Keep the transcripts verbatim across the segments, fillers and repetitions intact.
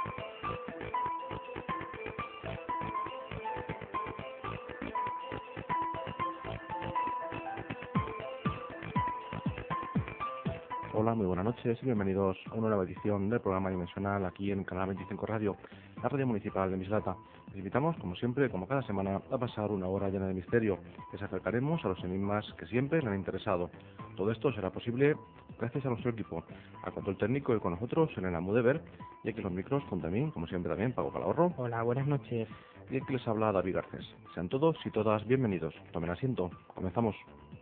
Hola, muy buenas noches y bienvenidos a una nueva edición del programa Dimensional aquí en Canal veinticinco Radio, la radio municipal de Mislata. Les invitamos, como siempre, como cada semana, a pasar una hora llena de misterio. Les acercaremos a los enigmas que siempre les han interesado. Todo esto será posible gracias a nuestro equipo, a control técnico y con nosotros en el Amudever, y aquí los micros junto a mí, como siempre también, Paco Calahorro. Hola, buenas noches. Y aquí les habla David Garcés. Sean todos y todas bienvenidos. Tomen asiento. Comenzamos.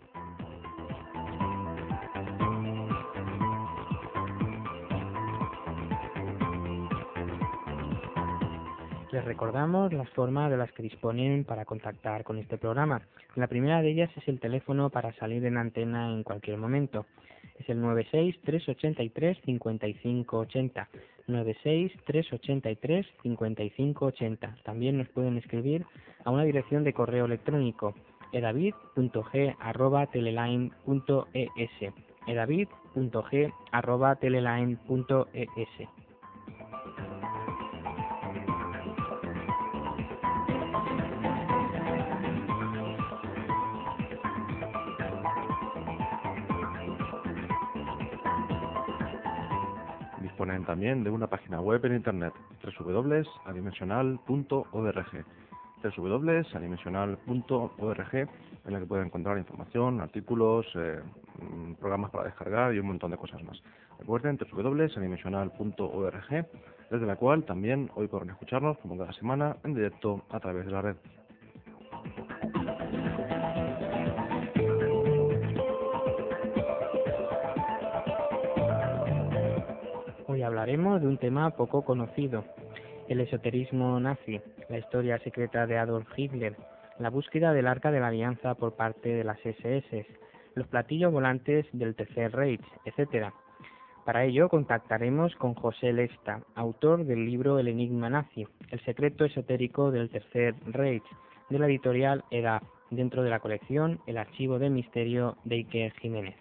Les recordamos las formas de las que disponen para contactar con este programa. La primera de ellas es el teléfono para salir en antena en cualquier momento. Es el nueve seis, tres ocho tres, cinco cinco ocho cero. nueve seis, tres ocho tres, cinco cinco ocho cero. También nos pueden escribir a una dirección de correo electrónico edavid punto g arroba teleline punto es edavid punto g arroba teleline punto es. Disponen también de una página web en internet, doble u doble u doble u punto adimensional punto org, doble u doble u doble u punto adimensional punto org, en la que pueden encontrar información, artículos, eh, programas para descargar y un montón de cosas más. Recuerden, doble u doble u doble u punto adimensional punto org, desde la cual también hoy podrán escucharnos como cada semana en directo a través de la red. Hoy hablaremos de un tema poco conocido, el esoterismo nazi, la historia secreta de Adolf Hitler, la búsqueda del Arca de la Alianza por parte de las ese ese, los platillos volantes del Tercer Reich, etcétera. Para ello contactaremos con José Lesta, autor del libro El enigma nazi, el secreto esotérico del Tercer Reich, de la editorial E D A F, dentro de la colección El archivo de misterio de Iker Jiménez.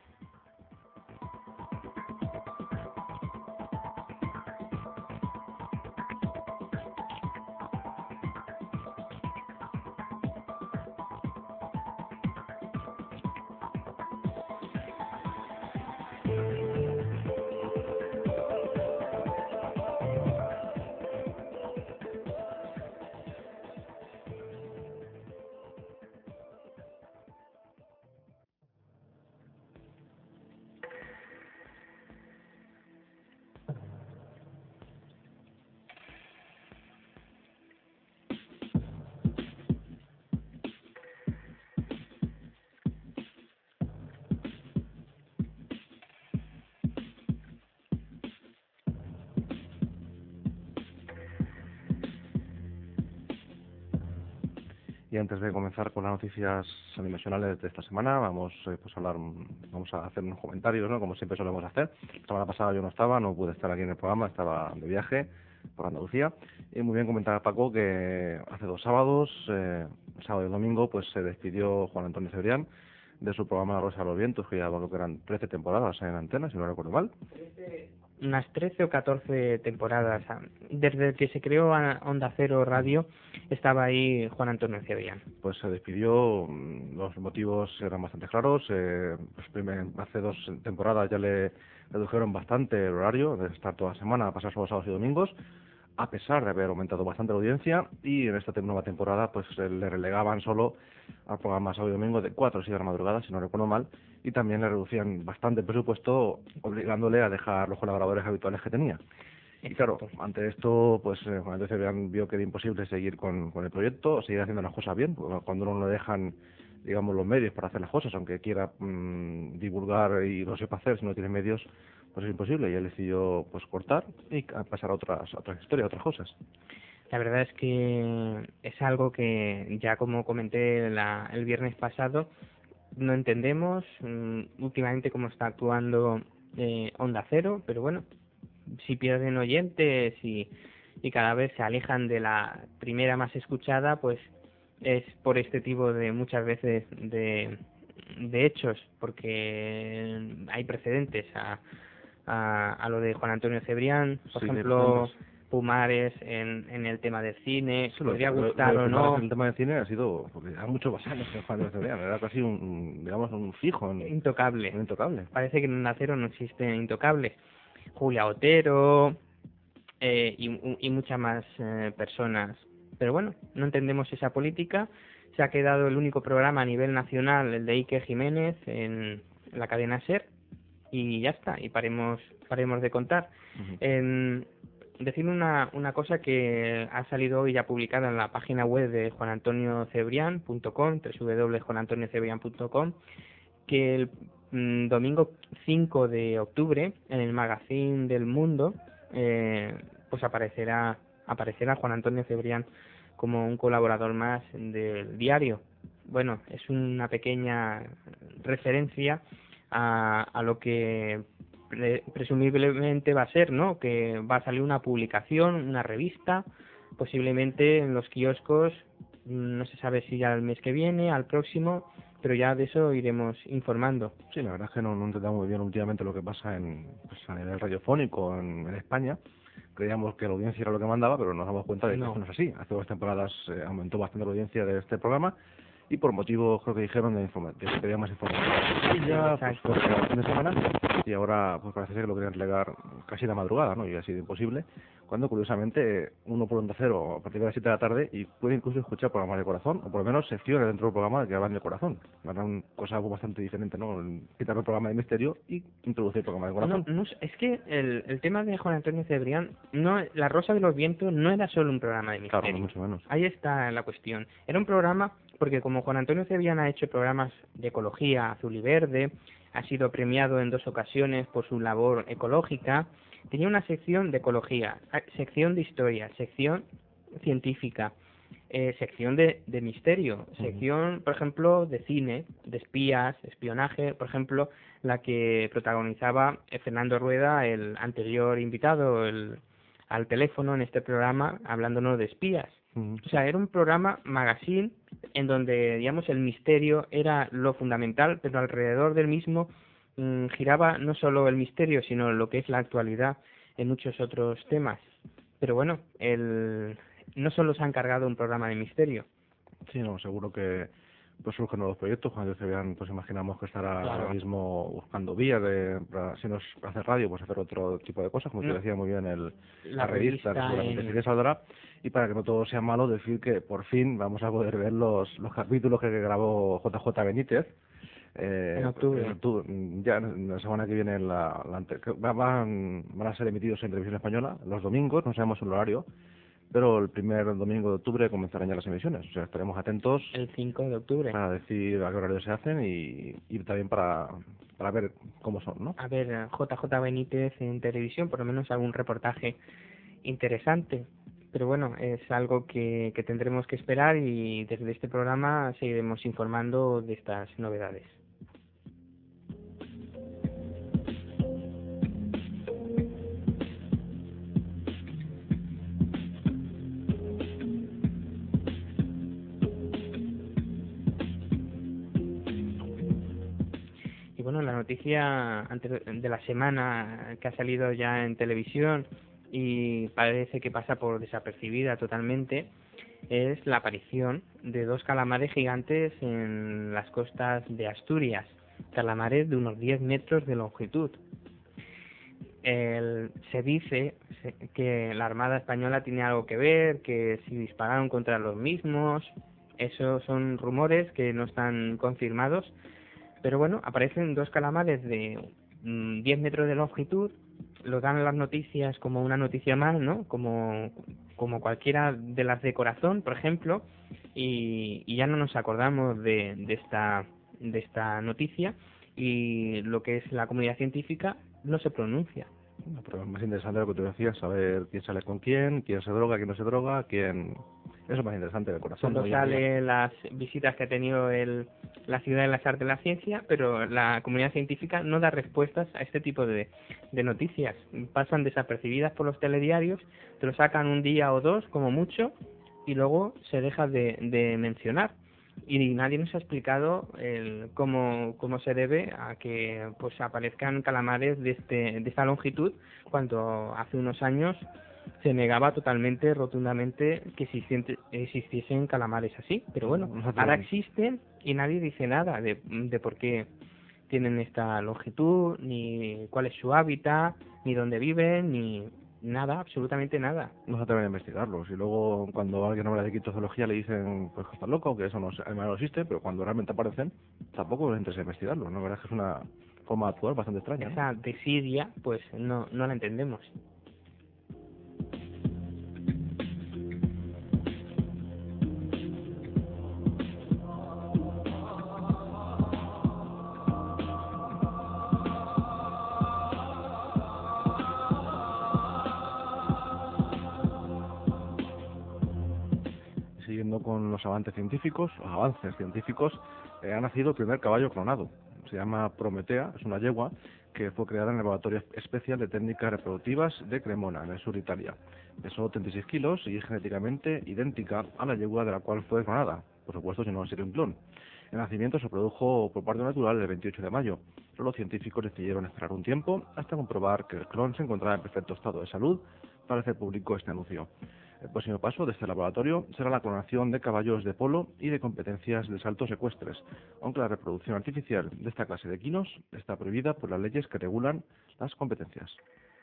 Y antes de comenzar con las noticias dimensionales de esta semana, vamos eh, pues a hablar, vamos a hacer unos comentarios, ¿no? Como siempre solemos hacer. La semana pasada yo no estaba, no pude estar aquí en el programa, estaba de viaje por Andalucía. Y muy bien comentaba Paco que hace dos sábados, eh, el sábado y el domingo, pues se despidió Juan Antonio Cebrián de su programa La Rosa de los Vientos, que ya creo que eran trece temporadas en antena, si no recuerdo mal. Unas trece o catorce temporadas. Desde que se creó Onda Cero Radio estaba ahí Juan Antonio Cebrián. Pues se despidió, los motivos eran bastante claros. Eh, pues primer, hace dos temporadas ya le redujeron bastante el horario, de estar toda la semana a pasar solo sábados y domingos, a pesar de haber aumentado bastante la audiencia, y en esta nueva temporada pues le relegaban solo al programa sábado y domingo de cuatro o siete de la madrugada, si no recuerdo mal, y también le reducían bastante el presupuesto, obligándole a dejar los colaboradores habituales que tenía. Y claro, ante esto, pues eh, Juan Antonio Cebrián vio que era imposible seguir con, con el proyecto, seguir haciendo las cosas bien, porque cuando no le dejan, digamos, los medios para hacer las cosas, aunque quiera mmm, divulgar y lo sepa hacer, si no tiene medios, pues es imposible. Y él decidió pues cortar y pasar a otras, a otras historias, a otras cosas. La verdad es que es algo que ya como comenté la, el viernes pasado, no entendemos um, últimamente cómo está actuando eh, Onda Cero, pero bueno, si pierden oyentes y, y cada vez se alejan de la primera más escuchada, pues es por este tipo de muchas veces de, de hechos, porque hay precedentes a, a, a lo de Juan Antonio Cebrián, por sí, ejemplo, Pumares en, en el tema del cine, Sí, lo- podría lo- gustar lo de o Pumares no. en el tema del cine ha sido, porque ha muchos basados en Juan de Cebrián, era casi un, un, digamos, un fijo, un, Intocable. un intocable. Parece que en Acero no existe Intocable. Julia Otero eh, y, y muchas más eh, personas. Pero bueno, no entendemos esa política. Se ha quedado el único programa a nivel nacional, el de Ike Jiménez, en la cadena SER, y ya está, y paremos, paremos de contar. Ujú. En, decir una, una cosa que ha salido hoy ya publicada en la página web de juan antonio cebrián punto com, doble u doble u doble u punto juan antonio cebrián punto com, que el mm, domingo cinco de octubre en el Magazine del Mundo eh, pues aparecerá aparecerá Juan Antonio Cebrián como un colaborador más del diario. Bueno, es una pequeña referencia a, a lo que pre- presumiblemente va a ser, ¿no? Que va a salir una publicación, una revista, posiblemente en los kioscos, mm, no se sabe si ya el mes que viene, al próximo, pero ya de eso iremos informando. Sí, la verdad es que no, no entendemos muy bien últimamente lo que pasa en, pues, a nivel radiofónico en, en España. Creíamos que la audiencia era lo que mandaba, pero nos damos cuenta de que No. esto no es así. Hace dos temporadas eh, aumentó bastante la audiencia de este programa y por motivos, creo que dijeron, de, informa- de que quería más información. Y ya, pues, Exacto. fue el fin de semana y ahora pues parece ser que lo querían relegar casi la madrugada, ¿no? Y ha sido imposible, cuando curiosamente uno por Onda Cero a partir de las siete de la tarde y puede incluso escuchar programas de corazón, o por lo menos secciones dentro del programa que hablan de corazón. Era una cosa bastante diferente, ¿no? El quitar el programa de misterio y introducir el programa de corazón. No, no, es que el, el tema de Juan Antonio Cebrián, no, La Rosa de los Vientos no era solo un programa de misterio. Claro, ni mucho menos. Ahí está la cuestión. Era un programa, porque como Juan Antonio Cebrián ha hecho programas de ecología azul y verde, ha sido premiado en dos ocasiones por su labor ecológica, tenía una sección de ecología, ah, sección de historia, sección científica, eh, sección de, de misterio, sección, por ejemplo, de cine, de espías, espionaje, por ejemplo, la que protagonizaba eh, Fernando Rueda, el anterior invitado el, al teléfono en este programa, hablándonos de espías. Ujú. O sea, era un programa magazine en donde, digamos, el misterio era lo fundamental, pero alrededor del mismo mm, giraba no solo el misterio, sino lo que es la actualidad en muchos otros temas. Pero bueno, el, no solo se ha encargado un programa de misterio. Sí, no, seguro que pues surgen nuevos proyectos. Cuando se vean, pues imaginamos que estará Claro. ahora mismo buscando vías de, para, si no es hacer radio, pues hacer otro tipo de cosas, como No. te decía muy bien el, La la revista, que revista seguramente en- sí que saldrá. Y para que no todo sea malo, decir que por fin vamos a poder ver los, los capítulos que grabó J J Benítez. Eh, En octubre. en octubre. Ya en la semana que viene la, la ante- que va- van, van a ser emitidos en televisión española los domingos, no sabemos el horario, pero el primer domingo de octubre comenzarán ya las emisiones. O sea, estaremos atentos el cinco de octubre. para decir a qué horario se hacen y, y también para, para ver cómo son, ¿no? A ver, J J Benítez en televisión, por lo menos algún reportaje interesante. Pero bueno, es algo que, que tendremos que esperar y desde este programa seguiremos informando de estas novedades. Y bueno, la noticia antes de la semana que ha salido ya en televisión y parece que pasa por desapercibida totalmente es la aparición de dos calamares gigantes en las costas de Asturias, calamares de unos diez metros de longitud. El- se dice se- que la Armada Española tiene algo que ver, que si dispararon contra los mismos, esos son rumores que no están confirmados, pero bueno, aparecen dos calamares de mm, diez metros de longitud, lo dan las noticias como una noticia más, ¿no? Como, como cualquiera de las de corazón, por ejemplo, y, y ya no nos acordamos de, de esta de esta noticia y lo que es la comunidad científica no se pronuncia. No, pero es más interesante lo que tú decías, saber quién sale con quién, quién se droga, quién no se droga, quién... Eso es más interesante del corazón. Cuando hoy en día. sale las visitas que ha tenido el, la Ciudad de las Artes de la Ciencia, pero la comunidad científica no da respuestas a este tipo de, de noticias. Pasan desapercibidas por los telediarios, te lo sacan un día o dos como mucho y luego se deja de, de mencionar. Y nadie nos ha explicado el, cómo, cómo se debe a que pues aparezcan calamares de, este, de esta longitud cuando hace unos años se negaba totalmente, rotundamente, que existiente- existiesen calamares así. Pero bueno, ahora existen y nadie dice nada de, de por qué tienen esta longitud, ni cuál es su hábitat, ni dónde viven, ni nada, absolutamente nada. No se atreven a investigarlos. Y luego, cuando alguien habla de quitozoología, le dicen pues que está loco, que eso no, se- además no existe, pero cuando realmente aparecen, tampoco les interesa investigarlos. ¿No? La verdad es que es una forma de actuar bastante extraña, ¿no? Esa desidia, pues no, no la entendemos. Siguiendo con los avances científicos, los avances científicos, eh, ha nacido el primer caballo clonado. Se llama Prometea, es una yegua que fue creada en el Laboratorio Especial de Técnicas Reproductivas de Cremona, en el sur de Italia. Pesó treinta y seis kilos y es genéticamente idéntica a la yegua de la cual fue clonada, por supuesto si no sería un clon. El nacimiento se produjo por parto natural el veintiocho de mayo, pero los científicos decidieron esperar un tiempo hasta comprobar que el clon se encontraba en perfecto estado de salud para hacer público este anuncio. El próximo paso de este laboratorio será la clonación de caballos de polo y de competencias de saltos ecuestres, aunque la reproducción artificial de esta clase de equinos está prohibida por las leyes que regulan las competencias.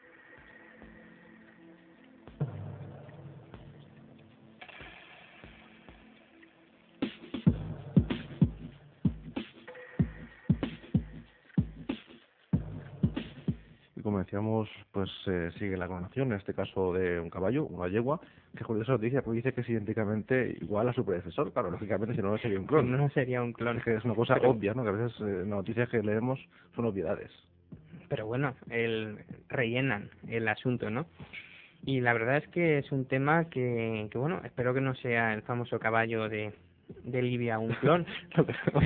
Y como decíamos, pues eh, sigue la clonación, en este caso de un caballo, una yegua, que curiosa noticia, porque dice que es idénticamente igual a su predecesor. Claro, lógicamente si no, no sería un clon. No sería un clon. Es que es una cosa pero, obvia, ¿no? Que a veces eh, las noticias que leemos son obviedades. pero bueno, el, rellenan el asunto, ¿no? Y la verdad es que es un tema que, que bueno, espero que no sea el famoso caballo de, de Libia un clon. No creo.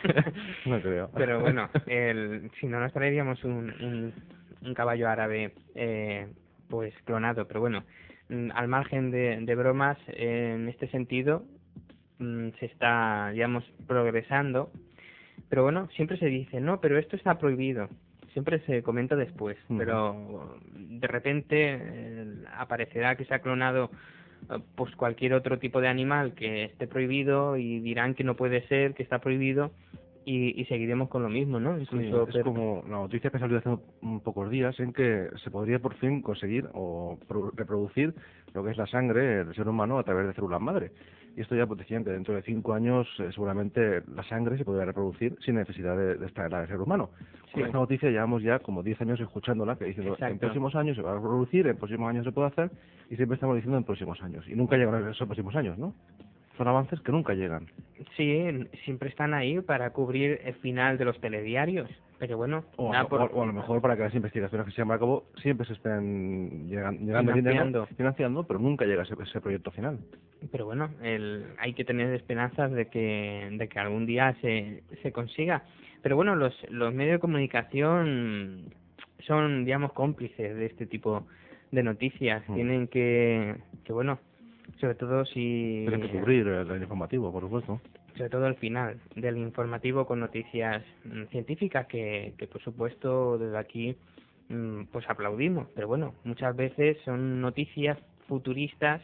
No creo. Pero bueno, el, si no nos traeríamos un, un, un caballo árabe eh, pues clonado. Pero bueno, mm, al margen de, de bromas, eh, en este sentido mm, se está, digamos, progresando. Pero bueno, siempre se dice, no, pero esto está prohibido. Siempre se comenta después, Ujú. pero de repente eh, aparecerá que se ha clonado eh, pues cualquier otro tipo de animal que esté prohibido y dirán que no puede ser, que está prohibido y, y seguiremos con lo mismo, ¿no? Sí, Incluso es per- como la noticia que salió hace un pocos días en que se podría por fin conseguir o pro- reproducir lo que es la sangre del ser humano a través de células madre. Y esto ya pues decían que dentro de cinco años eh, seguramente la sangre se podría reproducir sin necesidad de, de extraerla del ser humano. Con Sí. esta noticia llevamos ya como diez años escuchándola, que diciendo en Exacto. próximos años se va a reproducir, en próximos años se puede hacer, y siempre estamos diciendo en próximos años. Y nunca llegan a esos próximos años, ¿no? Son avances que nunca llegan. Sí, siempre están ahí para cubrir el final de los telediarios, pero bueno, O, nada a, por- o, o a lo mejor para que las investigaciones que se llevan a cabo siempre se estén llegan, llegando Financiando. dinero, financiando, pero nunca llega ese, ese proyecto final. pero bueno, el, hay que tener esperanzas de que, de que algún día se, se consiga. Pero bueno, los, los medios de comunicación son, digamos, cómplices de este tipo de noticias. Mm. Tienen que, que, bueno, sobre todo si, Tienen que cubrir el, el informativo, por supuesto. sobre todo al final del informativo con noticias mm, científicas que, que por supuesto desde aquí mm, pues aplaudimos, pero bueno, muchas veces son noticias futuristas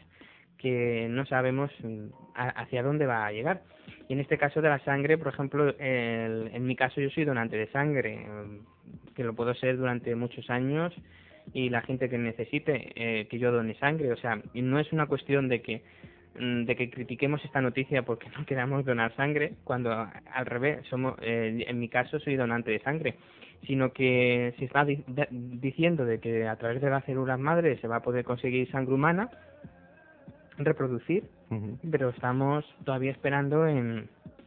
que no sabemos mm, a- hacia dónde va a llegar. Y en este caso de la sangre, por ejemplo, el- en mi caso yo soy donante de sangre, mm, que lo puedo ser durante muchos años y la gente que necesite eh, que yo done sangre, o sea, y no es una cuestión de que mm, de que critiquemos esta noticia porque no queramos donar sangre, cuando a- al revés, somos, eh, en mi caso soy donante de sangre, sino que se está di- de- diciendo de que a través de las células madre se va a poder conseguir sangre humana, reproducir, Ujú. pero estamos todavía esperando en,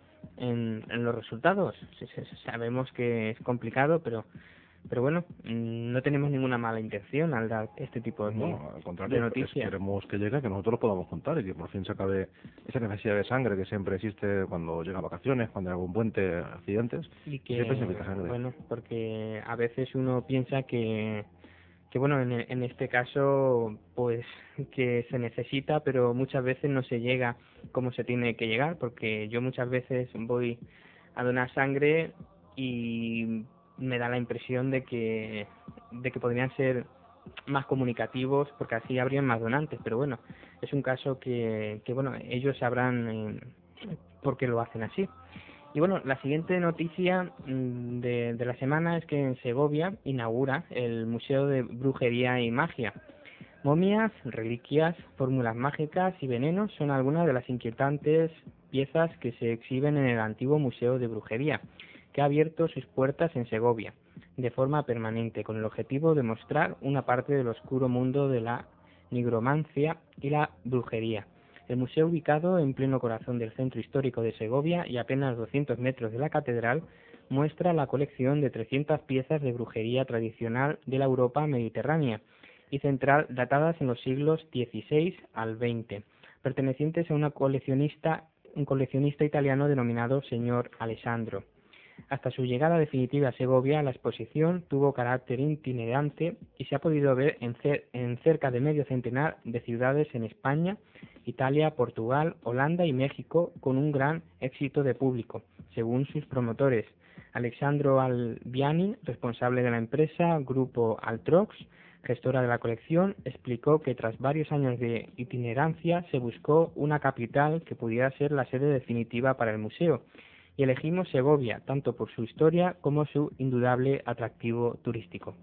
en, en los resultados. Sí, sí, sí, sabemos que es complicado, pero pero bueno, mm, no tenemos ninguna mala intención al dar este tipo de, No, al de contrario, es- noticias. queremos que llegue, que nosotros lo podamos contar y que por fin se acabe esa necesidad de sangre que siempre existe cuando llegan vacaciones, cuando hay algún puente, accidentes, Y y siempre se que, necesita sangre. bueno, porque a veces uno piensa que, que bueno, en, e- en este caso, pues que se necesita, pero muchas veces no se llega como se tiene que llegar, porque yo muchas veces voy a donar sangre y me da la impresión de que, de que podrían ser más comunicativos, porque así habrían más donantes, pero bueno, es un caso que, que bueno, ellos sabrán eh, por qué lo hacen así. Y bueno, la siguiente noticia mm, de, de la semana es que en Segovia inaugura el Museo de Brujería y Magia. Momias, reliquias, fórmulas mágicas y venenos son algunas de las inquietantes piezas que se exhiben en el antiguo Museo de Brujería, que ha abierto sus puertas en Segovia de forma permanente, con el objetivo de mostrar una parte del oscuro mundo de la nigromancia y la brujería. El museo, ubicado en pleno corazón del centro histórico de Segovia y a apenas doscientos metros de la catedral, muestra la colección de trescientas piezas de brujería tradicional de la Europa mediterránea y central datadas en los siglos dieciséis al veinte, pertenecientes a una coleccionista, un coleccionista italiano denominado señor Alessandro. Hasta su llegada definitiva a Segovia, la exposición tuvo carácter itinerante y se ha podido ver en, cer en cerca de medio centenar de ciudades en España, Italia, Portugal, Holanda y México, con un gran éxito de público, según sus promotores. Alexandro Albiani, responsable de la empresa Grupo Altrox, gestora de la colección, explicó que tras varios años de itinerancia se buscó una capital que pudiera ser la sede definitiva para el museo, y elegimos Segovia, tanto por su historia como su indudable atractivo turístico.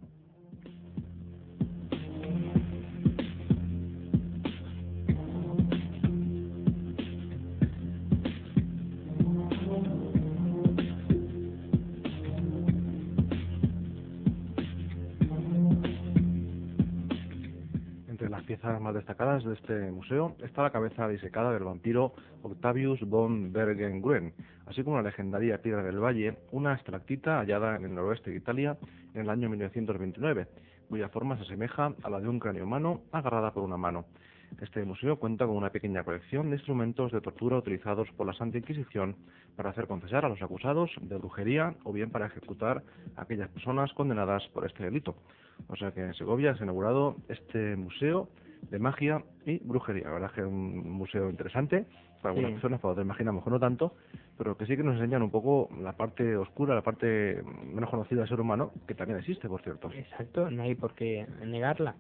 Entre las piezas más destacadas de este museo está la cabeza disecada del vampiro Octavius von Bergengruen, así como la legendaria Piedra del Valle, una estalactita hallada en el noroeste de Italia en el año mil novecientos veintinueve, cuya forma se asemeja a la de un cráneo humano agarrada por una mano. Este museo cuenta con una pequeña colección de instrumentos de tortura utilizados por la Santa Inquisición para hacer confesar a los acusados de brujería o bien para ejecutar a aquellas personas condenadas por este delito. O sea que en Segovia se ha inaugurado este museo de magia y brujería. La verdad es que es un museo interesante para algunas Sí. personas, para otras imagina, mejor no tanto, pero que sí que nos enseñan un poco la parte oscura, la parte menos conocida del ser humano, que también existe, por cierto. Exacto, no hay por qué negarla.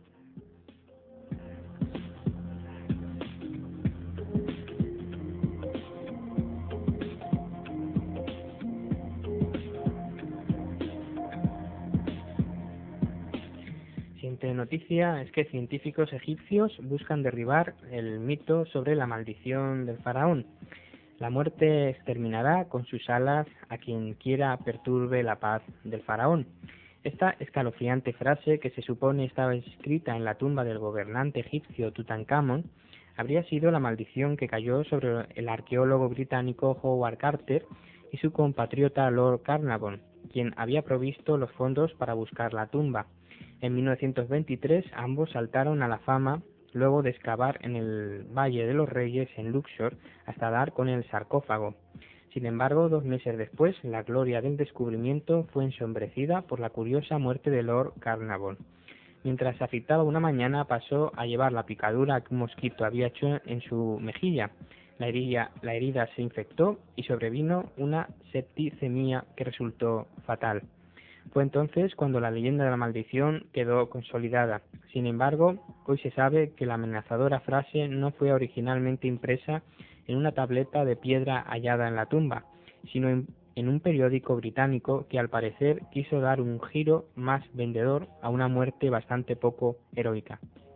Siguiente noticia es que científicos egipcios buscan derribar el mito sobre la maldición del faraón. La muerte exterminará con sus alas a quien quiera perturbe la paz del faraón. Esta escalofriante frase, que se supone estaba escrita en la tumba del gobernante egipcio Tutankamón, habría sido la maldición que cayó sobre el arqueólogo británico Howard Carter y su compatriota Lord Carnarvon, quien había provisto los fondos para buscar la tumba. En mil novecientos veintitrés ambos saltaron a la fama luego de excavar en el Valle de los Reyes en Luxor hasta dar con el sarcófago. Sin embargo, dos meses después, la gloria del descubrimiento fue ensomrecida por la curiosa muerte de Lord Carnarvon. Mientras se afeitaba una mañana, pasó a llevar la picadura que un mosquito había hecho en su mejilla. La herida, la herida se infectó y sobrevino una septicemia que resultó fatal. Fue entonces cuando la leyenda de la maldición quedó consolidada. Sin embargo, hoy se sabe que la amenazadora frase no fue originalmente impresa en una tableta de piedra hallada en la tumba, sino en, en un periódico británico que al parecer quiso dar un giro más vendedor a una muerte bastante poco heroica.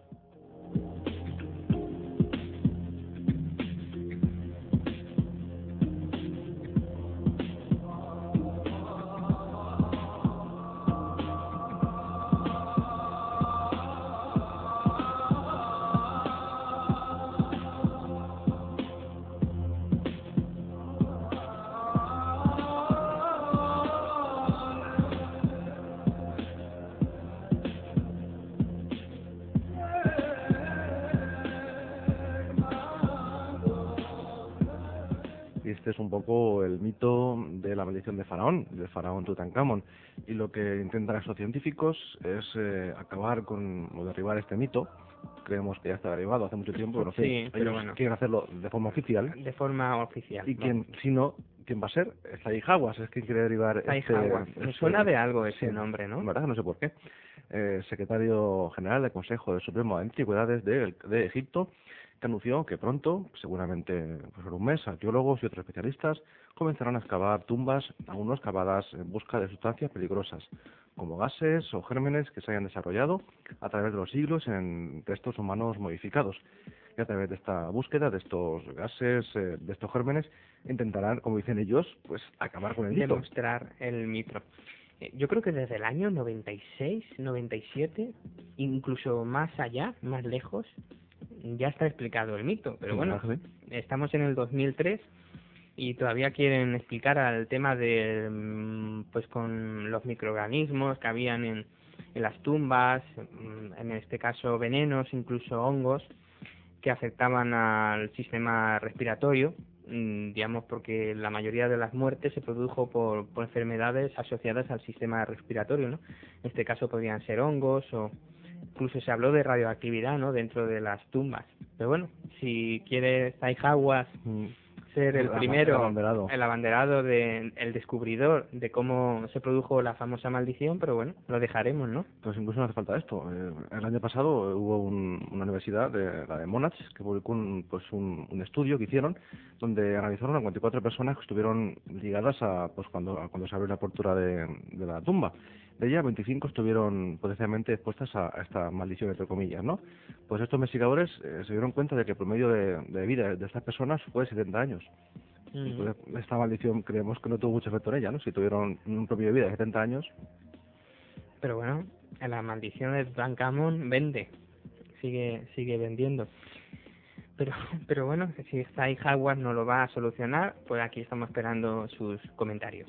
Y este es un poco el mito de la maldición de Faraón, del faraón Tutankamón. Y lo que intentan estos científicos es eh, acabar con o derribar este mito. Creemos que ya está derribado hace mucho tiempo, pero, en fin, Sí, pero ellos bueno. quieren hacerlo de forma oficial. De forma oficial. Y quien, si no, ¿quién va a ser? Zahi Hawass es quien quiere derribar Zahi este... Hawass. Me este- suena de algo ese sí, nombre, ¿no? ¿verdad? No sé por qué. eh, secretario general del Consejo del Supremo de Antigüedades de, de Egipto, que anunció que pronto, seguramente pues, en un mes, arqueólogos y otros especialistas comenzarán a excavar tumbas aún no excavadas en busca de sustancias peligrosas, como gases o gérmenes que se hayan desarrollado a través de los siglos en restos humanos modificados. Y a través de esta búsqueda de estos gases, eh, de estos gérmenes, intentarán, como dicen ellos, pues acabar con el mito. Demostrar el mito. Eh, Yo creo que desde el año noventa y seis, noventa y siete, incluso más allá, más lejos, ya está explicado el mito. Pero bueno, estamos en el dos mil tres y todavía quieren explicar al tema de, mm, pues con los microorganismos que habían en, en las tumbas, mm, en este caso venenos, incluso hongos, que afectaban al sistema respiratorio, mmm, digamos porque la mayoría de las muertes se produjo por, por enfermedades asociadas al sistema respiratorio, ¿no? En este caso podrían ser hongos o incluso se habló de radioactividad, ¿no? Dentro de las tumbas. Pero bueno, si quiere Zai-Hawass mm. ser el, el primero, el abanderado, el abanderado de, el descubridor de cómo se produjo la famosa maldición, pero bueno, lo dejaremos, ¿no? Pues incluso no hace falta esto. Eh, el año pasado hubo un, una universidad, de, la de Monash, que publicó un, pues un, un estudio que hicieron donde analizaron a cuarenta y cuatro personas que estuvieron ligadas a pues cuando, a cuando se abrió la apertura de, de la tumba. De ellas, veinticinco estuvieron potencialmente expuestas a, a esta maldición, entre comillas, ¿no? Pues estos investigadores eh, se dieron cuenta de que el promedio de, de vida de estas personas fue de setenta años. Mm. Entonces, esta maldición creemos que no tuvo mucho efecto en ella, ¿no? Si tuvieron un promedio de vida de setenta años. Pero bueno, la maldición de Tutankamón vende, sigue sigue vendiendo. Pero pero bueno, si Zai-Hawass no lo va a solucionar, pues aquí estamos esperando sus comentarios.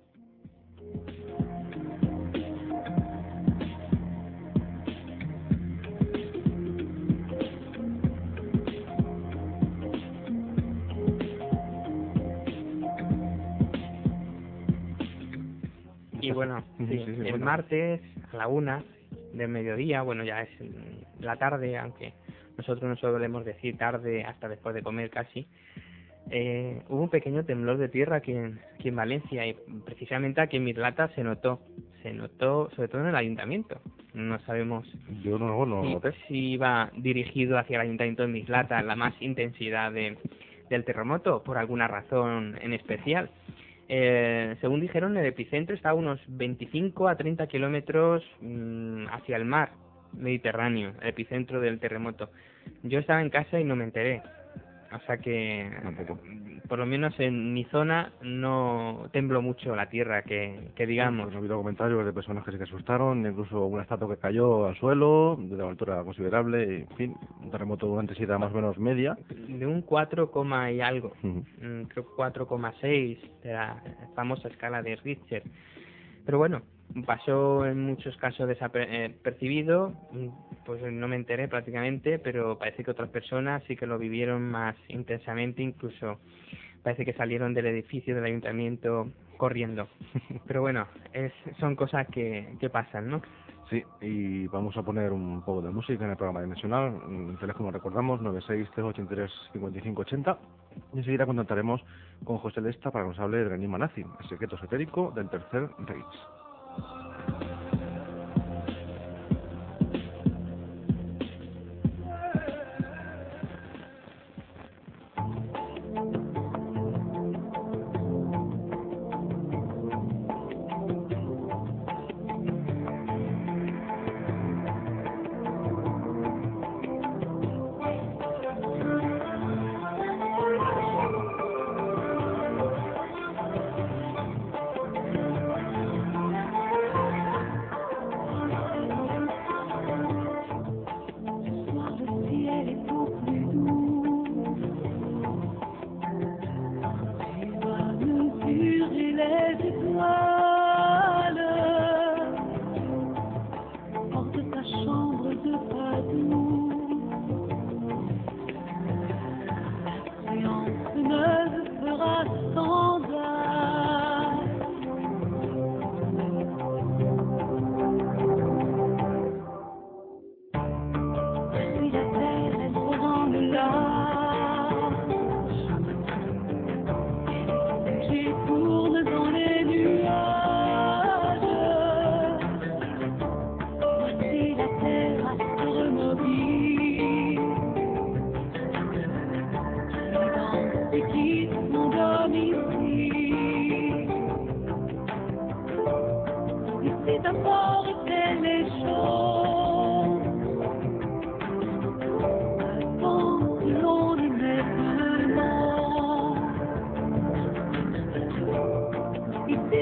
Y bueno, sí, sí, sí, el bueno. martes a la una del mediodía, bueno, ya es la tarde, aunque nosotros no solemos decir tarde hasta después de comer casi, eh, hubo un pequeño temblor de tierra aquí en, aquí en Valencia y precisamente aquí en Mislata se notó, se notó sobre todo en el ayuntamiento. No sabemos Yo no, no, si, no si iba dirigido hacia el ayuntamiento de Mislata la más intensidad de, del terremoto por alguna razón en especial. Eh, según dijeron, el epicentro está a unos veinticinco a treinta kilómetros mmm, hacia el mar Mediterráneo, el epicentro del terremoto. Yo estaba en casa y no me enteré, o sea que Tampoco. por lo menos en mi zona no tembló mucho la tierra, que, que digamos. Pues ha habido comentarios de personas que se asustaron, incluso una estatua que cayó al suelo de una altura considerable, y, en fin, un terremoto de una intensidad más o menos media. De un cuatro, y algo, uh-huh. creo cuatro coma seis de la famosa escala de Richter. Pero bueno, pasó en muchos casos desapercibido, pues no me enteré prácticamente, pero parece que otras personas sí que lo vivieron más intensamente, incluso parece que salieron del edificio del ayuntamiento corriendo. Pero bueno, es, son cosas que, que pasan, ¿no? Sí, y vamos a poner un poco de música en el programa dimensional. El teléfono recordamos nueve seis cero ocho tres cinco cinco ocho cero, y enseguida contactaremos con José Lesta para que nos hable del enigma nazi, el secreto esotérico del Tercer Reich.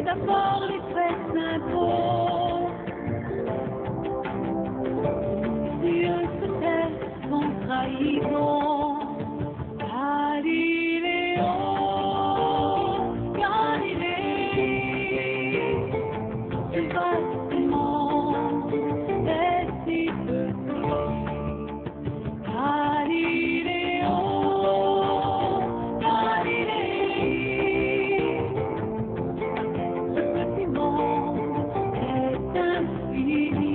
d'abord les faits s'impôts. Dieu peut-être son trahison. Galiléo, Galilée, ce vaste monde est si petit. Galiléo, Galilée, ce petit monde est infini.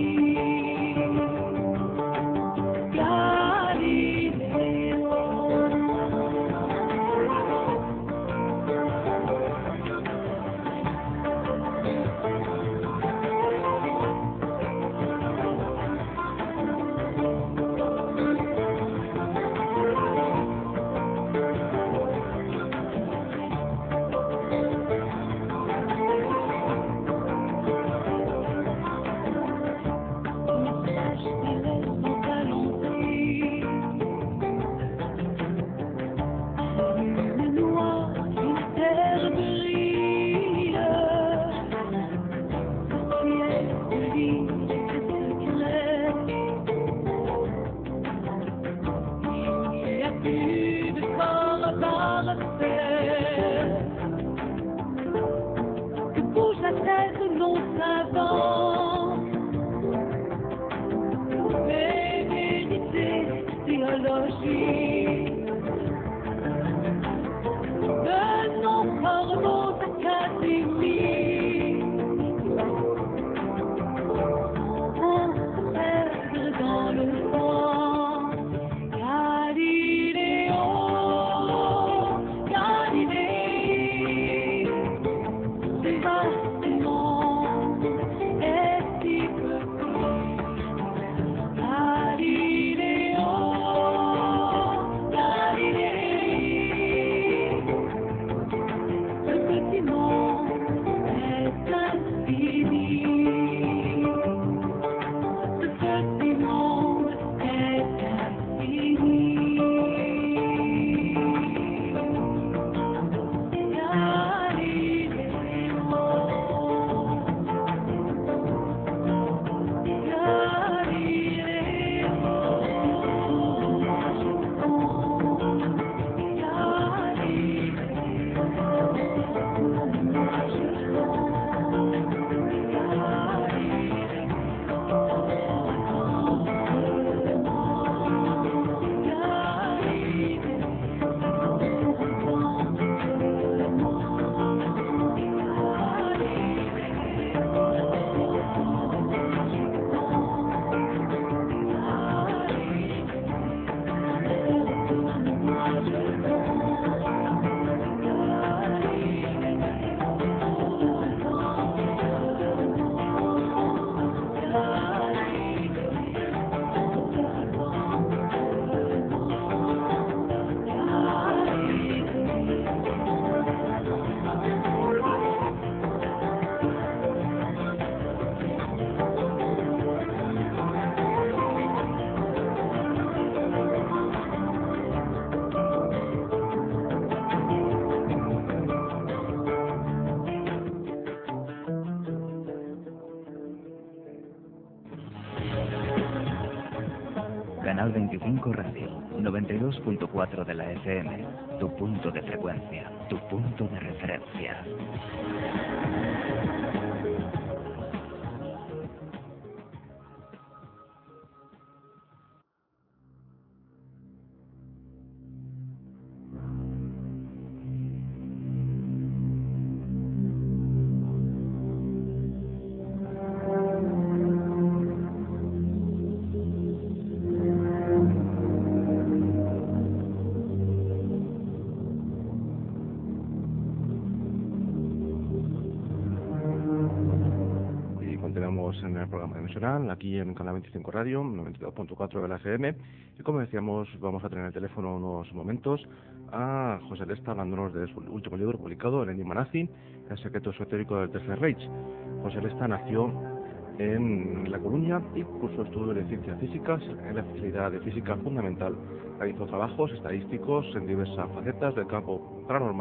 Que bouge la tête de nos savants, vérité, théologie, de nos corbeaux académies, on se perd dans le vent. Galiléo, Galilée, ce vaste monde est si petit. Galiléo, Galilée, ce petit monde est infini. Ce petit monde est infini. Canal veinticinco Radio, noventa y dos punto cuatro de la F M, tu punto de frecuencia, tu punto de referencia. En el programa dimensional, aquí en Canal veinticinco Radio, noventa y dos punto cuatro de la F M, y como decíamos, vamos a tener el teléfono unos momentos a José Lesta hablándonos de su último libro publicado, El enigma nazi, el secreto esotérico del Tercer Reich. José Lesta nació en La Coruña y cursó estudios de ciencias físicas en la especialidad de física fundamental. Realizó trabajos estadísticos en diversas facetas del campo paranormal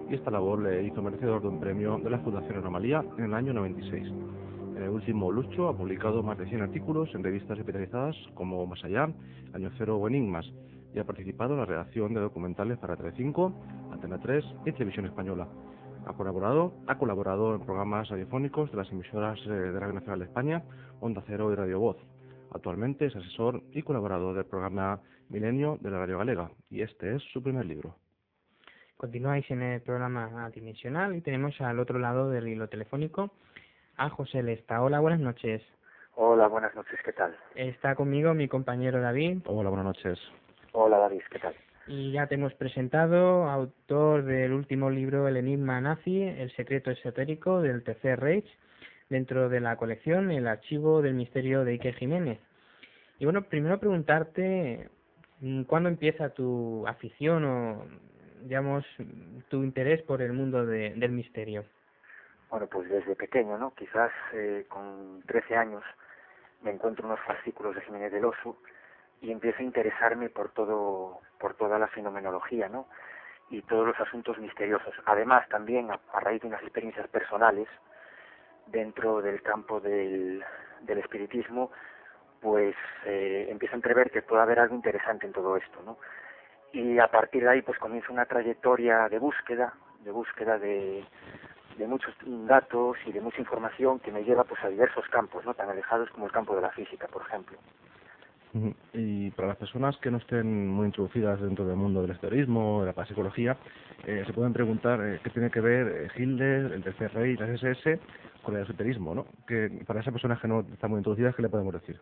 y esta labor le hizo merecedor de un premio de la Fundación Anomalía en el año noventa y seis. En el último lustro ha publicado más de cien artículos en revistas especializadas como Más Allá, Año Cero o Enigmas, y ha participado en la redacción de documentales para Telecinco, Antena tres y Televisión Española. Ha colaborado, ha colaborado en programas radiofónicos de las emisoras eh, de Radio Nacional de España, Onda Cero y Radio Voz. Actualmente es asesor y colaborador del programa Milenio de la Radio Galega, y este es su primer libro. Continuáis en el programa Dimensional y tenemos al otro lado del hilo telefónico a José Lesta. Hola, buenas noches. Hola, buenas noches, ¿qué tal? Está conmigo mi compañero David. Hola, buenas noches. Hola, David, ¿qué tal? Y ya te hemos presentado, autor del último libro El Enigma Nazi, el secreto esotérico del Tercer Reich, dentro de la colección El Archivo del Misterio de Iker Jiménez. Y bueno, primero preguntarte, ¿cuándo empieza tu afición o, digamos, tu interés por el mundo de, del misterio? Bueno, pues desde pequeño, ¿no? Quizás eh, con trece años me encuentro unos fascículos de Jiménez del Oso y empiezo a interesarme por todo, por toda la fenomenología, ¿no? Y todos los asuntos misteriosos. Además, también a, a raíz de unas experiencias personales dentro del campo del, del espiritismo, pues eh, empiezo a entrever que puede haber algo interesante en todo esto, ¿no? Y a partir de ahí, pues comienza una trayectoria de búsqueda, de búsqueda de, de muchos datos y de mucha información que me lleva pues a diversos campos, ¿no? Tan alejados como el campo de la física, por ejemplo. Y para las personas que no estén muy introducidas dentro del mundo del esoterismo, de la parapsicología, eh, se pueden preguntar eh, qué tiene que ver eh, Hitler, el Tercer Reich, las ese ese con el esoterismo, ¿no? Que para esas personas que no están muy introducidas, ¿qué le podemos decir?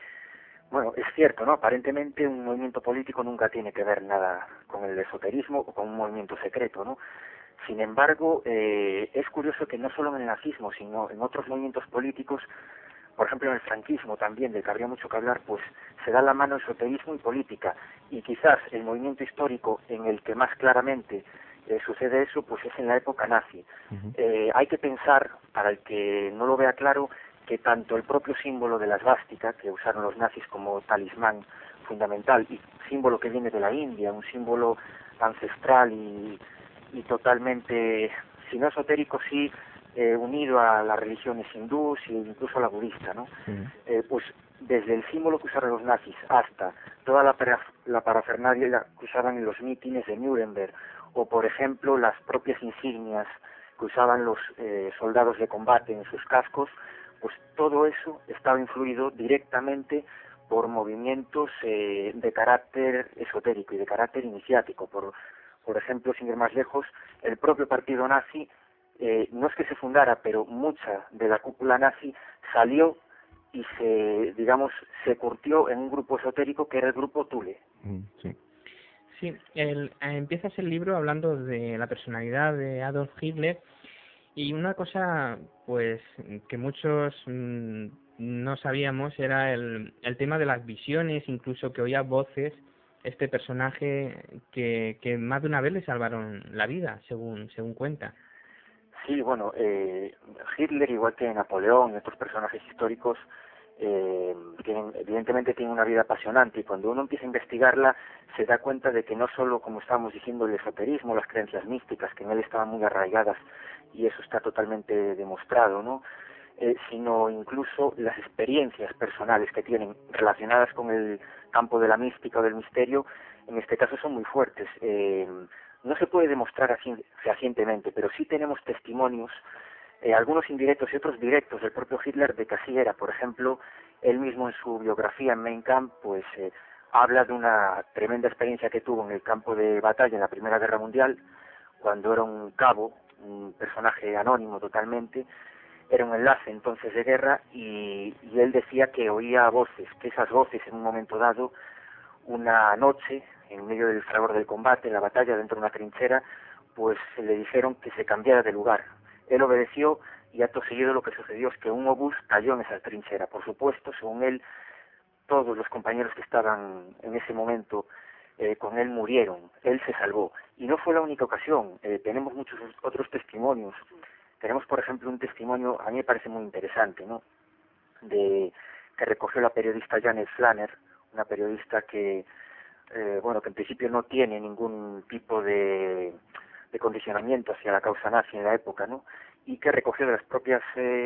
Bueno, es cierto, ¿no? Aparentemente un movimiento político nunca tiene que ver nada con el esoterismo o con un movimiento secreto, ¿no? Sin embargo, eh, es curioso que no solo en el nazismo, sino en otros movimientos políticos, por ejemplo en el franquismo también, del que habría mucho que hablar, pues se da la mano esoterismo y política. Y quizás el movimiento histórico en el que más claramente eh, sucede eso, pues es en la época nazi. Uh-huh. Eh, hay que pensar, para el que no lo vea claro, que tanto el propio símbolo de la esvástica, que usaron los nazis como talismán fundamental, y símbolo que viene de la India, un símbolo ancestral y, y totalmente, si no esotérico, sí eh, unido a las religiones hindús e incluso a la budista, ¿no? Uh-huh. Eh, pues desde el símbolo que usaron los nazis hasta toda la, para, la parafernalia que usaban en los mítines de Nuremberg, o por ejemplo las propias insignias que usaban los eh, soldados de combate en sus cascos, pues todo eso estaba influido directamente por movimientos eh, de carácter esotérico y de carácter iniciático. Por, por ejemplo, sin ir más lejos, el propio partido nazi, eh, no es que se fundara, pero mucha de la cúpula nazi salió y se, digamos, se curtió en un grupo esotérico que era el grupo Thule. Mm, sí. Sí, el, eh, empiezas el libro hablando de la personalidad de Adolf Hitler. Y una cosa, pues, que muchos mmm, no sabíamos era el, el tema de las visiones, incluso que oía voces, este personaje que, que más de una vez le salvaron la vida, según según cuenta. Sí, bueno, eh, Hitler, igual que Napoleón y otros personajes históricos, eh, tienen, evidentemente tienen una vida apasionante, y cuando uno empieza a investigarla se da cuenta de que no solo, como estábamos diciendo, el esoterismo, las creencias místicas, que en él estaban muy arraigadas, y eso está totalmente demostrado, ¿no? Eh, sino incluso las experiencias personales que tienen relacionadas con el campo de la mística o del misterio, en este caso son muy fuertes. Eh, no se puede demostrar así fehacientemente, pero sí tenemos testimonios, eh, algunos indirectos y otros directos del propio Hitler, de que así era. Por ejemplo, él mismo en su biografía en Mein Kampf, pues eh, habla de una tremenda experiencia que tuvo en el campo de batalla en la Primera Guerra Mundial, cuando era un cabo, un personaje anónimo totalmente, era un enlace entonces de guerra, y, y él decía que oía voces, que esas voces en un momento dado, una noche, en medio del fragor del combate, en la batalla, dentro de una trinchera, pues le dijeron que se cambiara de lugar. Él obedeció, y acto seguido lo que sucedió es que un obús cayó en esa trinchera. Por supuesto, según él, todos los compañeros que estaban en ese momento eh, con él murieron. Él se salvó. Y no fue la única ocasión. Eh, tenemos muchos otros testimonios. Tenemos, por ejemplo, un testimonio, a mí me parece muy interesante, ¿no?, de que recogió la periodista Janet Flanner, una periodista que, eh, bueno, que en principio no tiene ningún tipo de, de condicionamiento hacia la causa nazi en la época, ¿no? Y que recogió de las propias,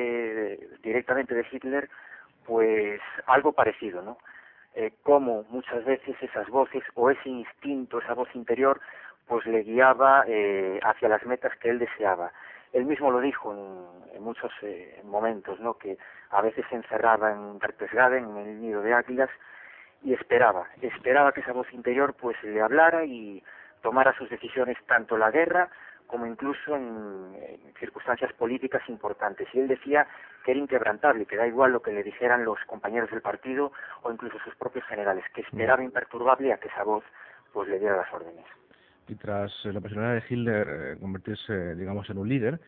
eh, directamente de Hitler, pues algo parecido, ¿no? Eh, como muchas veces esas voces o ese instinto, esa voz interior, pues le guiaba eh, hacia las metas que él deseaba. Él mismo lo dijo en, en muchos eh, momentos, ¿no? Que a veces se encerraba en Berchtesgaden, en el nido de águilas, y esperaba, esperaba que esa voz interior pues le hablara y tomara sus decisiones tanto en la guerra como incluso en, en circunstancias políticas importantes. Y él decía que era inquebrantable, que da igual lo que le dijeran los compañeros del partido o incluso sus propios generales, que esperaba imperturbable a que esa voz pues le diera las órdenes. Y tras eh, la posibilidad de Hitler eh, convertirse, digamos, en un líder,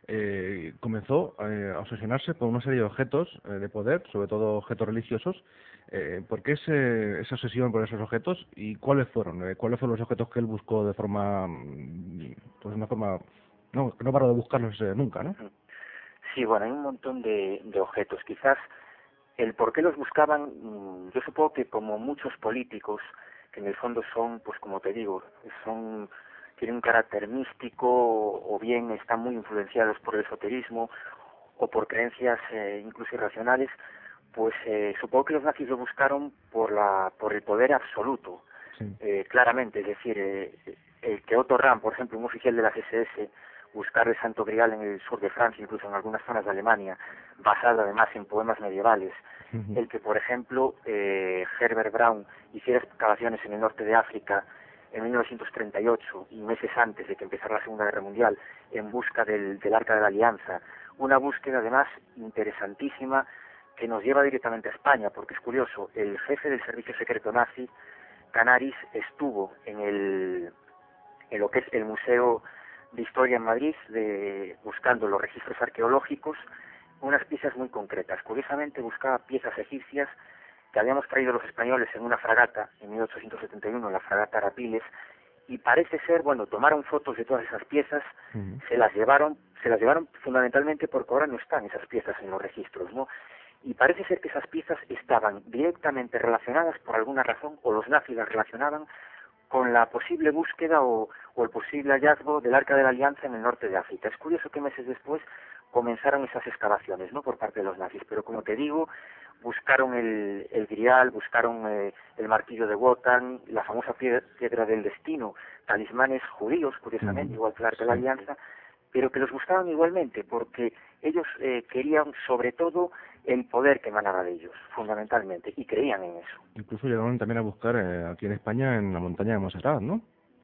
eh, comenzó eh, a obsesionarse por una serie de objetos eh, de poder, sobre todo objetos religiosos. Eh, ¿Por qué ese, esa obsesión por esos objetos y cuáles fueron? Eh, ¿Cuáles fueron los objetos que él buscó de forma, mm, pues una forma, no, no paró de buscarlos eh, nunca, ¿no? Sí, bueno, hay un montón de, de objetos. Quizás el por qué los buscaban, mmm, yo supongo que como muchos políticos, que en el fondo son, pues como te digo, son tienen un carácter místico o bien están muy influenciados por el esoterismo o por creencias eh, incluso irracionales, pues eh, supongo que los nazis lo buscaron por la por el poder absoluto, Sí. eh, claramente, es decir, eh, el que Otto Rahn, por ejemplo, un oficial de las ese ese, buscar el Santo Grial en el sur de Francia, incluso en algunas zonas de Alemania, basado además en poemas medievales, Uh-huh. el que, por ejemplo, eh, Herbert Braun hiciera excavaciones en el norte de África en mil novecientos treinta y ocho y meses antes de que empezara la Segunda Guerra Mundial en busca del, del Arca de la Alianza, una búsqueda además interesantísima que nos lleva directamente a España, porque es curioso, el jefe del servicio secreto nazi, Canaris, estuvo en el en lo que es el Museo de Historia en Madrid, de, buscando los registros arqueológicos, unas piezas muy concretas. Curiosamente buscaba piezas egipcias que habíamos traído los españoles en una fragata en mil ochocientos setenta y uno, la fragata Arapiles, y parece ser, bueno, tomaron fotos de todas esas piezas, uh-huh. se las llevaron, se las llevaron fundamentalmente porque ahora no están esas piezas en los registros, ¿no? Y parece ser que esas piezas estaban directamente relacionadas por alguna razón, o los nazis las relacionaban con la posible búsqueda o, o el posible hallazgo del Arca de la Alianza en el norte de África. Es curioso que meses después comenzaron esas excavaciones, ¿no?, por parte de los nazis, pero como te digo, buscaron el, el Grial, buscaron eh, el martillo de Wotan, la famosa piedra, piedra del destino, talismanes judíos, curiosamente, mm, igual que el Arca de la Alianza, pero que los buscaban igualmente, porque ellos eh, querían sobre todo el poder que emanaba de ellos, fundamentalmente, y creían en eso. Incluso llegaron también a buscar eh, aquí en España, en la montaña de Montserrat, ¿no?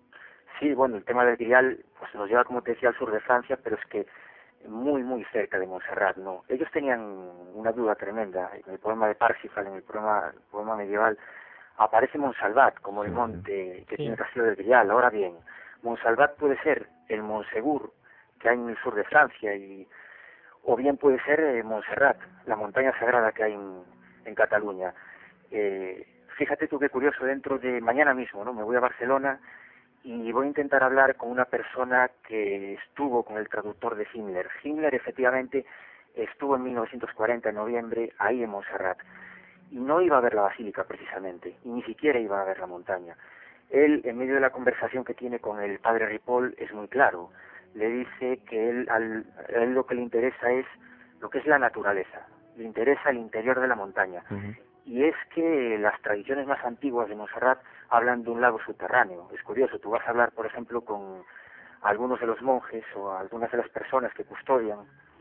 Sí, bueno, el tema del Grial pues nos lleva, como te decía, al sur de Francia, pero es que muy, muy cerca de Montserrat, ¿no? Ellos tenían una duda tremenda. En el poema de Parsifal, en el poema, el poema medieval, aparece Montsalvat como el sí, monte que sí. tiene el castillo del Grial. Ahora bien, Montsalvat puede ser el Montsegur, que hay en el sur de Francia, y o bien puede ser eh, Montserrat, la montaña sagrada que hay en, en Cataluña. Eh, fíjate tú qué curioso, dentro de mañana mismo, ¿no?, me voy a Barcelona y voy a intentar hablar con una persona que estuvo con el traductor de Himmler. Himmler efectivamente estuvo en mil novecientos cuarenta, en noviembre, ahí en Montserrat, y no iba a ver la basílica precisamente, y ni siquiera iba a ver la montaña. Él, en medio de la conversación que tiene con el padre Ripoll, es muy claro. Le dice que él, al, a él lo que le interesa es lo que es la naturaleza, le interesa el interior de la montaña. Uh-huh. Y es que las tradiciones más antiguas de Montserrat hablan de un lago subterráneo. Es curioso, tú vas a hablar, por ejemplo, con algunos de los monjes o algunas de las personas que custodian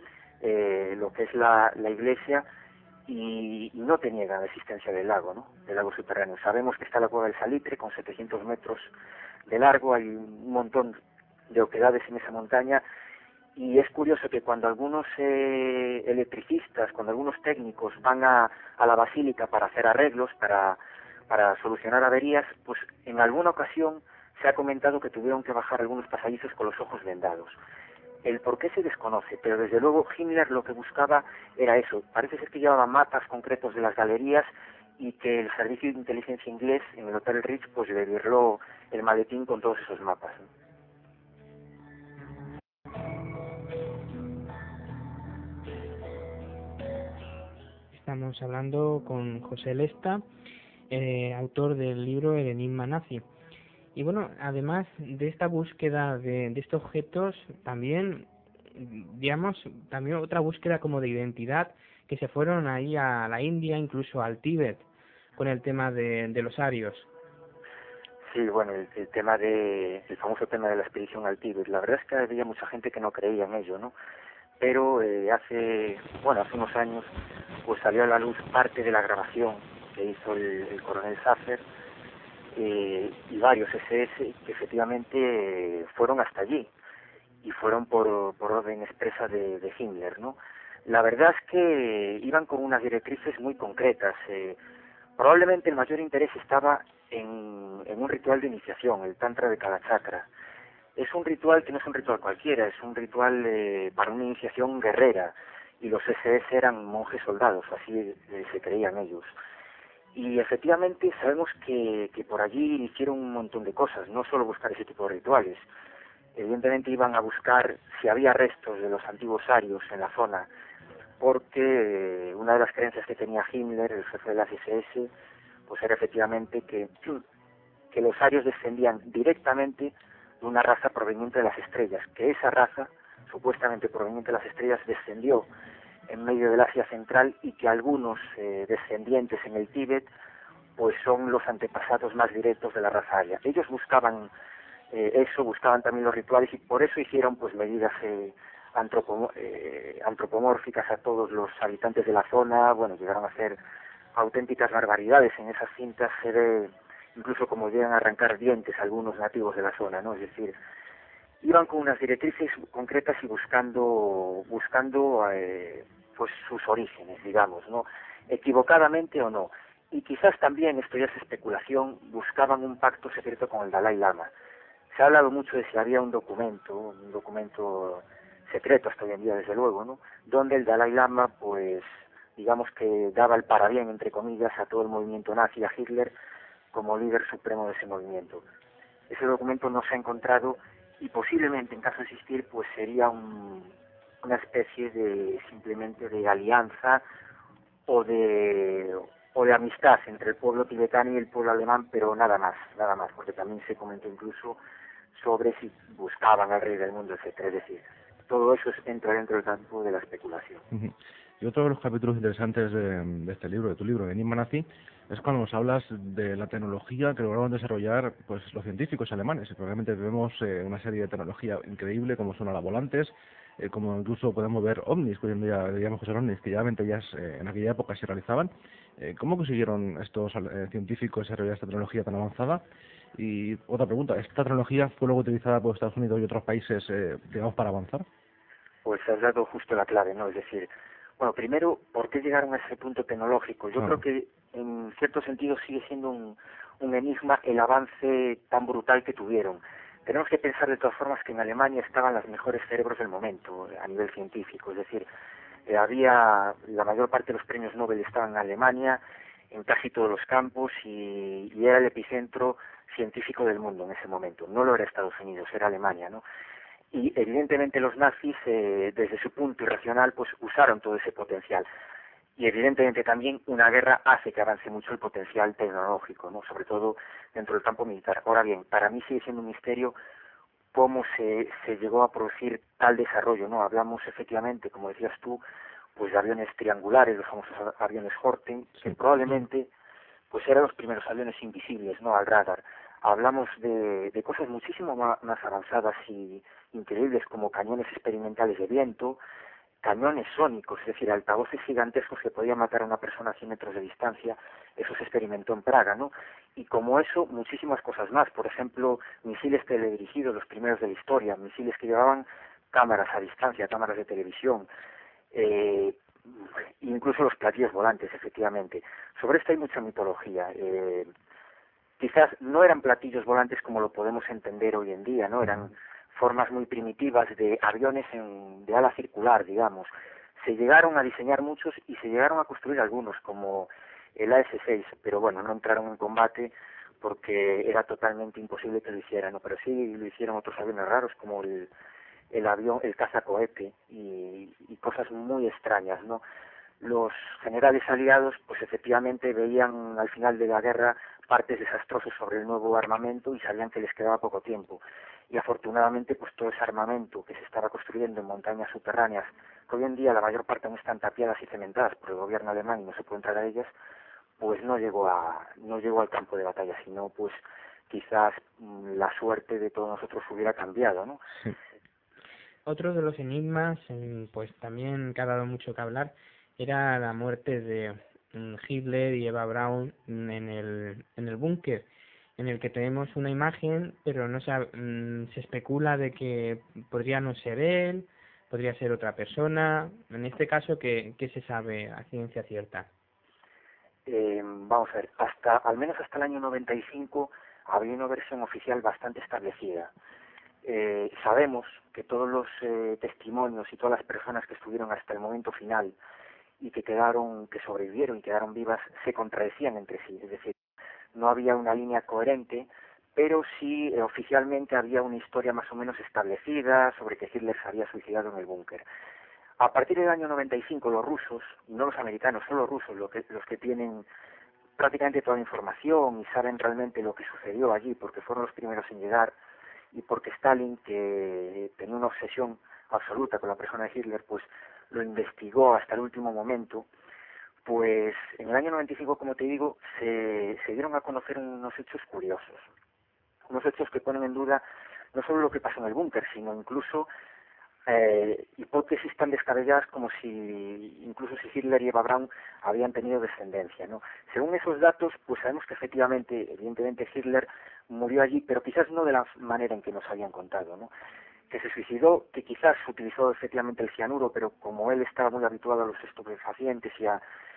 eh, lo que es la, la iglesia y, y no te niegan la existencia del lago, ¿no?, del lago subterráneo. Sabemos que está la cueva del Salitre con setecientos metros de largo, hay un montón de oquedades en esa montaña. Y es curioso que cuando algunos eh, electricistas, cuando algunos técnicos van a, a la basílica para hacer arreglos, para, para solucionar averías, pues en alguna ocasión se ha comentado que tuvieron que bajar algunos pasadizos con los ojos vendados. El por qué se desconoce, pero desde luego Himmler lo que buscaba era eso. Parece ser que llevaba mapas concretos de las galerías y que el servicio de inteligencia inglés en el Hotel Ritz pues le virló el maletín con todos esos mapas, ¿no? Estamos hablando con José Lesta, eh, autor del libro El enigma nazi. Y bueno, además de esta búsqueda de, de estos objetos, también, digamos, también otra búsqueda como de identidad, que se fueron ahí a la India, incluso al Tíbet, con el tema de, de los arios. Sí, bueno, el, el tema de, el famoso tema de la expedición al Tíbet, la verdad es que había mucha gente que no creía en ello, ¿no? Pero eh, hace, bueno, hace unos años, pues salió a la luz parte de la grabación que hizo el, el coronel Saffer eh, y varios ese ese que efectivamente eh, fueron hasta allí y fueron por, por orden expresa de, de Himmler, ¿no? La verdad es que iban con unas directrices muy concretas. Eh, probablemente el mayor interés estaba en, en un ritual de iniciación, el Tantra de cada chakra. Es un ritual que no es un ritual cualquiera, es un ritual eh, para una iniciación guerrera, y los ese ese eran monjes soldados, así eh, se creían ellos. Y efectivamente sabemos que, que por allí hicieron un montón de cosas, no solo buscar ese tipo de rituales. Evidentemente iban a buscar si había restos de los antiguos arios en la zona, porque eh, una de las creencias que tenía Himmler, el jefe de las ese ese, pues era efectivamente que, que los arios descendían directamente de una raza proveniente de las estrellas, que esa raza, supuestamente proveniente de las estrellas, descendió en medio del Asia Central y que algunos eh, descendientes en el Tíbet pues son los antepasados más directos de la raza aria. Ellos buscaban eh, eso, buscaban también los rituales y por eso hicieron pues medidas eh, antropo, eh, antropomórficas a todos los habitantes de la zona. Bueno, llegaron a hacer auténticas barbaridades. En esas cintas se ve incluso como llegan a arrancar dientes a algunos nativos de la zona, ¿no? Es decir, iban con unas directrices concretas y buscando buscando eh, pues sus orígenes, digamos, ¿no? Equivocadamente o no. Y quizás también, esto ya es especulación, buscaban un pacto secreto con el Dalai Lama. Se ha hablado mucho de si había un documento, un documento secreto hasta hoy en día, desde luego, ¿no? Donde el Dalai Lama, pues, digamos que daba el parabién, entre comillas, a todo el movimiento nazi, a Hitler, como líder supremo de ese movimiento. Ese documento no se ha encontrado y posiblemente, en caso de existir, pues sería un, una especie de, simplemente de alianza o de o de amistad entre el pueblo tibetano y el pueblo alemán, pero nada más, nada más, porque también se comentó incluso sobre si buscaban al rey del mundo, etcétera. Es decir, todo eso entra dentro del campo de la especulación. Uh-huh. Y otro de los capítulos interesantes de, de este libro, de tu libro, de Enigma Nazi, es cuando nos hablas de la tecnología que lograron desarrollar pues los científicos alemanes. Y probablemente vemos eh, una serie de tecnología increíble, como son las volantes, eh, como incluso podemos ver ovnis, que hoy en día digamos que son ovnis, que ya, ya eh, en aquella época se realizaban. Eh, ¿Cómo consiguieron estos eh, científicos desarrollar esta tecnología tan avanzada? Y otra pregunta, ¿esta tecnología fue luego utilizada por Estados Unidos y otros países, eh, digamos, para avanzar? Pues has dado justo la clave, ¿no? Es decir, bueno, primero, ¿por qué llegaron a ese punto tecnológico? Yo Claro. creo que en cierto sentido sigue siendo un, un enigma el avance tan brutal que tuvieron. Tenemos que pensar de todas formas que en Alemania estaban los mejores cerebros del momento a nivel científico, es decir, eh, había la mayor parte de los premios Nobel estaban en Alemania, en casi todos los campos y, y era el epicentro científico del mundo en ese momento. No lo era Estados Unidos, era Alemania, ¿no? Y evidentemente los nazis, eh, desde su punto irracional, pues usaron todo ese potencial. Y evidentemente también una guerra hace que avance mucho el potencial tecnológico, ¿no? Sobre todo dentro del campo militar. Ahora bien, para mí sigue siendo un misterio cómo se, se llegó a producir tal desarrollo, ¿no? Hablamos efectivamente, como decías tú, pues de aviones triangulares, los famosos aviones Horten, que probablemente pues eran los primeros aviones invisibles, ¿no? Al radar. Hablamos de, de cosas muchísimo más, más avanzadas y increíbles, como cañones experimentales de viento, cañones sónicos, es decir, altavoces gigantescos que podían matar a una persona a cien metros de distancia. Eso se experimentó en Praga, ¿no? Y como eso, muchísimas cosas más. Por ejemplo, misiles teledirigidos, los primeros de la historia, misiles que llevaban cámaras a distancia, cámaras de televisión, eh, incluso los platillos volantes, efectivamente. Sobre esto hay mucha mitología. Eh, quizás no eran platillos volantes como lo podemos entender hoy en día, ¿no? Eran formas muy primitivas de aviones en, de ala circular, digamos. Se llegaron a diseñar muchos y se llegaron a construir algunos, como el A S seis, pero bueno, no entraron en combate porque era totalmente imposible que lo hicieran, ¿no? Pero sí lo hicieron otros aviones raros, como el, el avión, el cazacohete y, y cosas muy extrañas, ¿no? los generales aliados pues efectivamente veían al final de la guerra partes desastrosas sobre el nuevo armamento y sabían que les quedaba poco tiempo. Y afortunadamente pues todo ese armamento que se estaba construyendo en montañas subterráneas, que hoy en día la mayor parte no están tapiadas y cementadas por el gobierno alemán y no se puede entrar a ellas, pues no llegó a no llegó al campo de batalla, sino pues quizás mmm, la suerte de todos nosotros hubiera cambiado, ¿no? Sí. Otro de los enigmas, pues también que ha dado mucho que hablar, era la muerte de Hitler y Eva Braun en el en el búnker, en el que tenemos una imagen, pero no se, se especula de que podría no ser él, podría ser otra persona. En este caso, ¿qué, qué se sabe a ciencia cierta? Eh, vamos a ver, hasta al menos hasta el año noventa y cinco había una versión oficial bastante establecida. Eh, sabemos que todos los eh, testimonios y todas las personas que estuvieron hasta el momento final y que quedaron, que sobrevivieron y quedaron vivas, se contradecían entre sí, es decir, no había una línea coherente, pero sí eh, oficialmente había una historia más o menos establecida sobre que Hitler se había suicidado en el búnker. A partir del año noventa y cinco los rusos, y no los americanos, son los rusos los que, los que tienen prácticamente toda la información y saben realmente lo que sucedió allí, porque fueron los primeros en llegar, y porque Stalin, que tenía una obsesión absoluta con la persona de Hitler, pues lo investigó hasta el último momento. Pues en el año noventa y cinco, como te digo, se, se dieron a conocer unos hechos curiosos, unos hechos que ponen en duda no solo lo que pasó en el búnker, sino incluso eh, hipótesis tan descabelladas como si incluso si Hitler y Eva Braun habían tenido descendencia, ¿no? Según esos datos, pues sabemos que efectivamente, evidentemente Hitler murió allí, pero quizás no de la manera en que nos habían contado, ¿no? Que se suicidó, que quizás utilizó efectivamente el cianuro, pero como él estaba muy habituado a los estupefacientes y a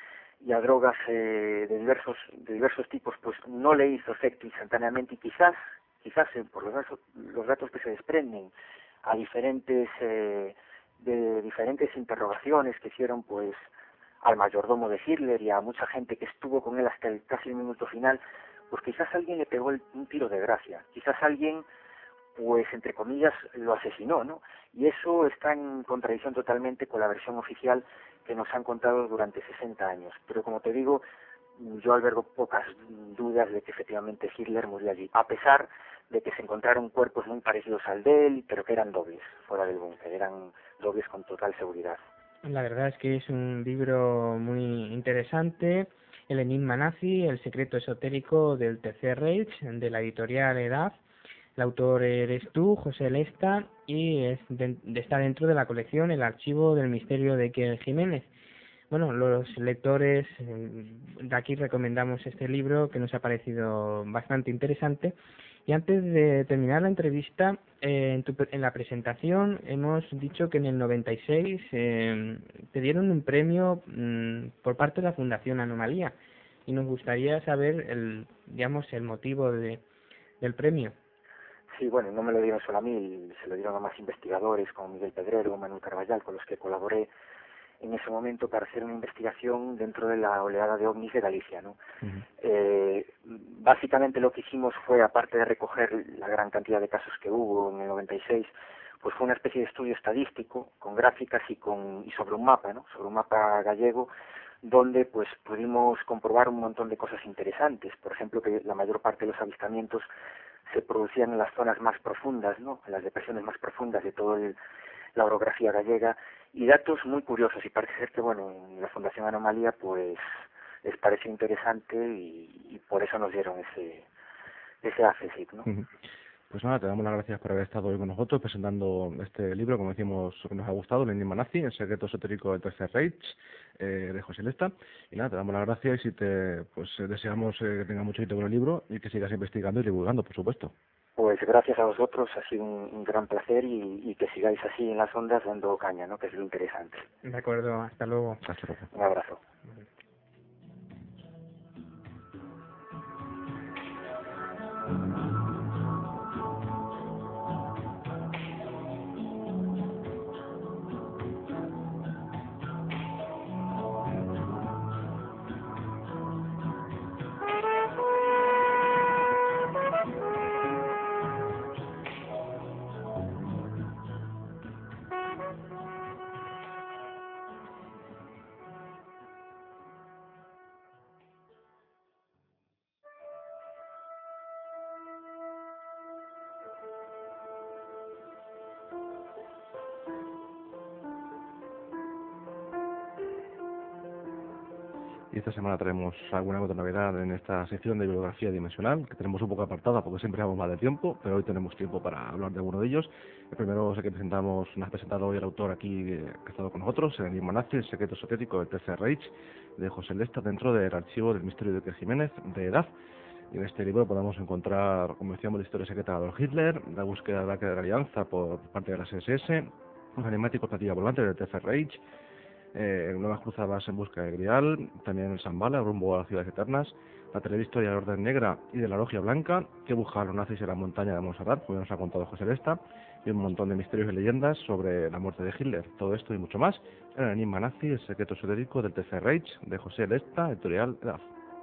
y a drogas eh, de diversos de diversos tipos, pues no le hizo efecto instantáneamente, y quizás quizás eh, por los datos, los datos que se desprenden a diferentes eh, de diferentes interrogaciones que hicieron pues al mayordomo de Hitler y a mucha gente que estuvo con él hasta el casi el minuto final, pues quizás alguien le pegó el, un tiro de gracia, quizás alguien pues entre comillas lo asesinó, ¿no? Y eso está en contradicción totalmente con la versión oficial que nos han contado durante sesenta años. Pero como te digo, yo albergo pocas dudas de que efectivamente Hitler murió allí, a pesar de que se encontraron cuerpos muy parecidos al de él, pero que eran dobles fuera del búnker, eran dobles con total seguridad. La verdad es que es un libro muy interesante, El enigma nazi, el secreto esotérico del Tercer Reich, de la editorial Edad. El autor eres tú, José Lesta, y es de, de, está dentro de la colección El archivo del misterio de Iker Jiménez. Bueno, los lectores de aquí recomendamos este libro que nos ha parecido bastante interesante. Y antes de terminar la entrevista, eh, en, tu, en la presentación hemos dicho que en el noventa y seis eh, te dieron un premio mmm, por parte de la Fundación Anomalía, y nos gustaría saber el, digamos, el motivo de, del premio. Sí, bueno, no me lo dieron solo a mí, se lo dieron a más investigadores como Miguel Pedrero, Manuel Carballal, con los que colaboré en ese momento para hacer una investigación dentro de la oleada de ovnis de Galicia, ¿no? Uh-huh. Eh, básicamente lo que hicimos fue, aparte de recoger la gran cantidad de casos que hubo en el noventa y seis, pues fue una especie de estudio estadístico con gráficas y con y sobre un mapa, ¿no? Sobre un mapa gallego, donde pues pudimos comprobar un montón de cosas interesantes. Por ejemplo, que la mayor parte de los avistamientos se producían en las zonas más profundas, ¿no? En las depresiones más profundas de toda la orografía gallega, y datos muy curiosos, y parece ser que, bueno, en la Fundación Anomalía pues les pareció interesante y, y por eso nos dieron ese ese AFESIC, ¿no? Uh-huh. Pues nada, te damos las gracias por haber estado hoy con nosotros presentando este libro, como decimos, que nos ha gustado, El enigma nazi, el secreto esotérico del Tercer Reich, eh, de José Lesta. Y nada, te damos las gracias y te pues deseamos eh, que tengas mucho éxito con el libro y que sigas investigando y divulgando, por supuesto. Pues gracias a vosotros, ha sido un, un gran placer y, y que sigáis así en las ondas dando caña, ¿no? Que es lo interesante. De acuerdo, hasta luego. Hasta luego. Un abrazo. Y esta semana traemos alguna otra novedad en esta sección de bibliografía dimensional, que tenemos un poco apartada porque siempre llevamos más de tiempo, pero hoy tenemos tiempo para hablar de alguno de ellos. El primero sé que presentamos, nos ha presentado hoy el autor aquí eh, que ha estado con nosotros, el enigma nazi, el secreto soviético del Tercer Reich, de José Lesta, dentro del archivo del misterio de Iker Jiménez, de edad. Y en este libro podemos encontrar, como decíamos, la historia secreta de Adolf Hitler, la búsqueda de la de la alianza por parte de las S S, los animáticos platillos volantes del Tercer Reich, eh, nuevas cruzadas en busca de Grial, también el Shambhala, rumbo a las ciudades eternas, la telehistoria de la Orden Negra y de la Logia Blanca, que buscan los nazis en la montaña de Montserrat, como nos ha contado José Lesta, y un montón de misterios y leyendas sobre la muerte de Hitler. Todo esto y mucho más en el enigma nazi, el secreto esotérico del Tercer Reich, de José Lesta, editorial Edad.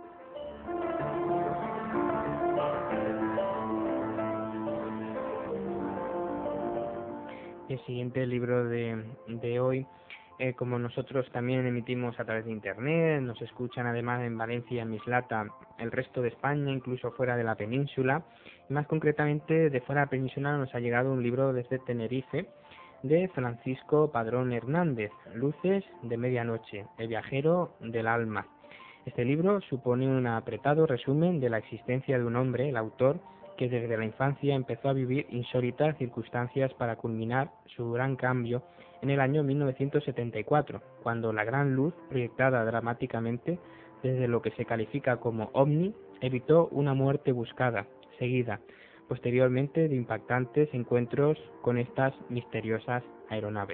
El siguiente libro de, de hoy, eh, como nosotros también emitimos a través de internet, nos escuchan además en Valencia, en Mislata, el resto de España, incluso fuera de la península, y más concretamente de fuera de la península nos ha llegado un libro desde Tenerife de Francisco Padrón Hernández, Luces de Medianoche, el viajero del alma. Este libro supone un apretado resumen de la existencia de un hombre, el autor, que desde la infancia empezó a vivir insólitas circunstancias para culminar su gran cambio en el año mil novecientos setenta y cuatro, cuando la gran luz proyectada dramáticamente desde lo que se califica como ovni evitó una muerte buscada, seguida posteriormente de impactantes encuentros con estas misteriosas aeronaves.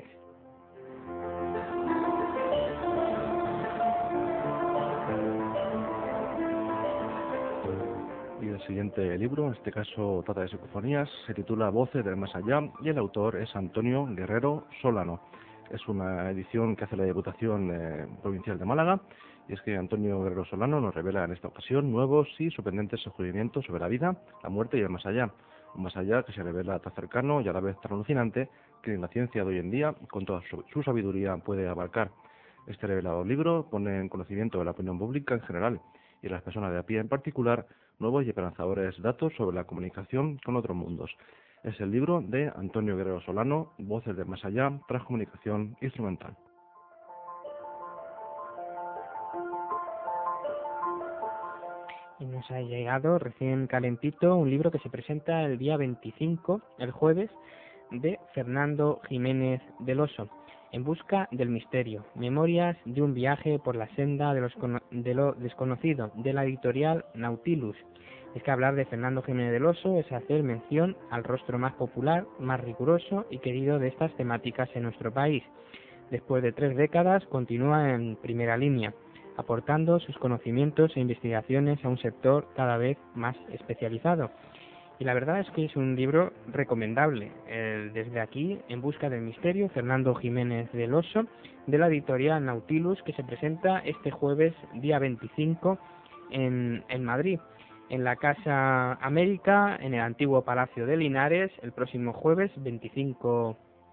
El siguiente libro, en este caso trata de psicofonías, se titula Voces del Más Allá y el autor es Antonio Guerrero Solano. Es una edición que hace la Diputación eh, Provincial de Málaga, y es que Antonio Guerrero Solano nos revela en esta ocasión nuevos y sorprendentes descubrimientos sobre la vida, la muerte y el más allá. Un más allá que se revela tan cercano y a la vez tan alucinante que la ciencia de hoy en día, con toda su, su sabiduría, puede abarcar. Este revelador libro pone en conocimiento de la opinión pública en general y de las personas de a pie en particular nuevos y esperanzadores datos sobre la comunicación con otros mundos. Es el libro de Antonio Guerrero Solano, Voces del Más Allá, Transcomunicación Instrumental. Y nos ha llegado recién calentito un libro que se presenta el día veinticinco, el jueves, de Fernando Jiménez del Oso, En busca del misterio, memorias de un viaje por la senda de, los, de lo desconocido, de la editorial Nautilus. Es que hablar de Fernando Jiménez del Oso es hacer mención al rostro más popular, más riguroso y querido de estas temáticas en nuestro país. Después de tres décadas continúa en primera línea, aportando sus conocimientos e investigaciones a un sector cada vez más especializado. Y la verdad es que es un libro recomendable. Eh, desde aquí, En busca del misterio, Fernando Jiménez del Oso, de la editorial Nautilus, que se presenta este jueves, día veinticinco, en, en Madrid, en la Casa América, en el antiguo Palacio de Linares. El próximo jueves, veinticinco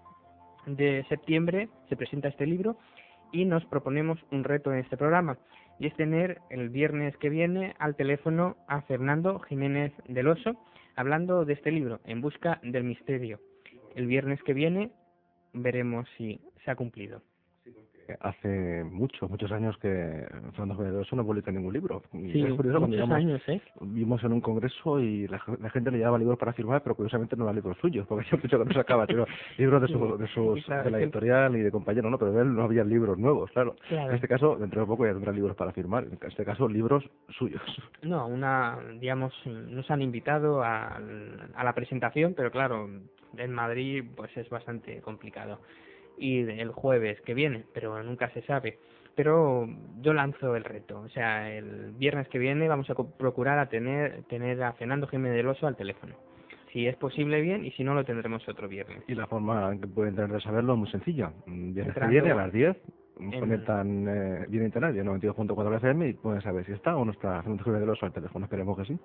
de septiembre, se presenta este libro y nos proponemos un reto en este programa, y es tener el viernes que viene al teléfono a Fernando Jiménez del Oso, hablando de este libro, En busca del misterio. El viernes que viene veremos si se ha cumplido. Hace muchos, muchos años que Fernando Jiménez del Oso no publica ningún libro. Sí, es curioso, muchos digamos, años, ¿eh? Vimos en un congreso y la, la gente le llevaba libros para firmar, pero curiosamente no eran libros suyos, porque yo pienso que no sacaba sino libros de, su, de, sus, claro, de la editorial y de compañeros, ¿no? Pero de él no había libros nuevos, claro. Claro. En este caso, dentro de poco ya tendrá libros para firmar, en este caso, libros suyos. No, una, digamos, nos han invitado a, a la presentación, pero claro, en Madrid pues es bastante complicado. Y el jueves que viene, pero nunca se sabe. Pero yo lanzo el reto, o sea, el viernes que viene vamos a procurar a tener, tener a Fernando Jiménez del Oso al teléfono. Si es posible, bien, y si no, lo tendremos otro viernes. Y la forma en que pueden tener de saberlo es muy sencilla. Viernes Entrando que viene a las diez, en... conectan eh, bien internet, en noventa y dos punto cuatro F M, y pueden saber si está o no está Fernando Jiménez del Oso al teléfono. Esperemos que sí.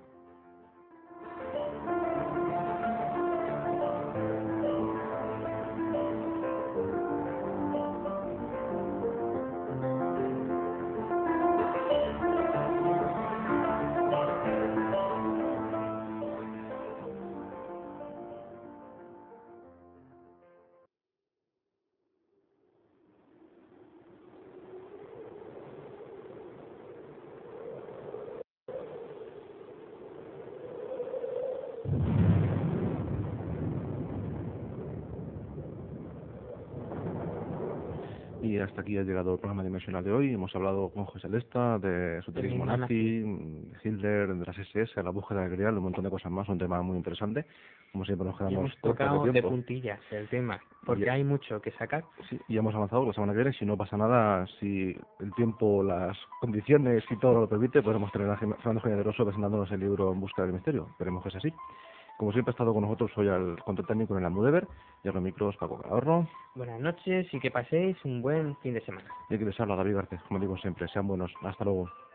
Y hasta aquí ha llegado el programa dimensional de hoy. Hemos hablado con José Lesta de esoterismo nazi, Hitler, de las S S, la búsqueda del Grial, un montón de cosas más. Un tema muy interesante. Como siempre nos quedamos hemos cortos tocado de de tiempo. puntillas el tema, porque Y- hay mucho que sacar. Sí, y hemos avanzado la semana que viene. Si no pasa nada, si el tiempo, las condiciones y todo lo permite, podremos tener a Gem- Fernando Generoso presentándonos el libro En busca del misterio. Esperemos que sea así. Como siempre ha estado con nosotros hoy al control técnico en el Almudever y a los micros Paco Calahorro. Buenas noches y que paséis un buen fin de semana. Y aquí les habla David Garcés, como digo siempre, sean buenos. Hasta luego.